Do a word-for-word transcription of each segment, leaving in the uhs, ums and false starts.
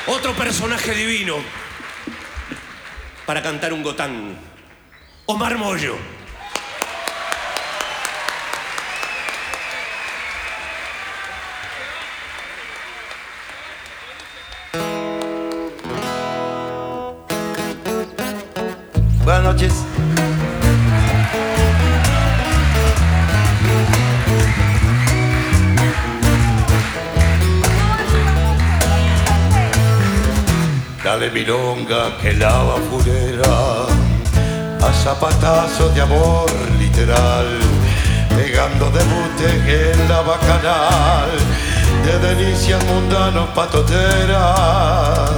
Otro personaje divino para cantar un gotán. Omar Mollo. Buenas noches. Dale milonga que lava fulera, a zapatazos de amor literal, pegando debute en la bacanal, de delicias mundanos patoteras.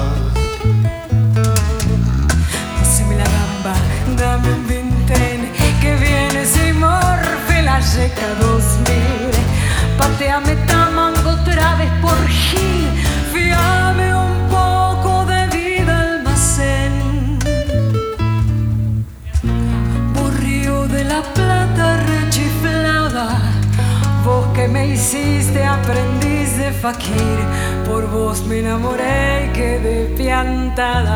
Haceme la gamba, dame un vintén, que viene sin morfe la yeca dos mil. Pateame tamango otra vez por Gil, fíame un poco de vida almacén. Por Río de la Plata rechiflada, vos que me hiciste aprendiz de faquir, por vos me enamoré y quedé piantada.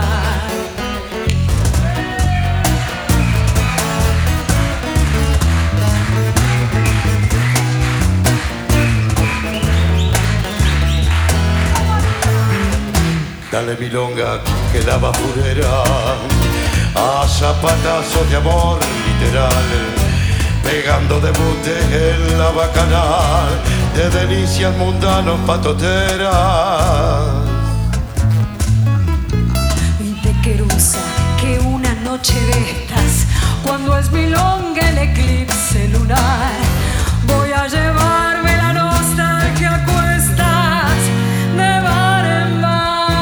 Dale milonga que lava fulera, a zapatazos de amor literal, pegando debute en la bacanal, de delicias mundanos patoteras. Y de Querusa, que una noche de estas, cuando es milonga el eclipse lunar, voy a llevarme la nostalgia a cuestas de bar en bar.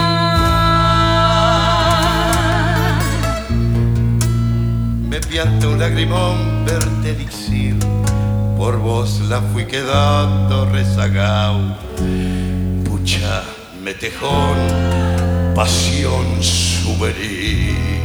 Me pianta un lagrimón verte elixir, por vos la fui quedando rezagao. Pucha, metejón, pasión souvenir.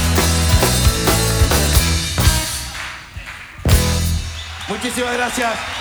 Muchísimas gracias.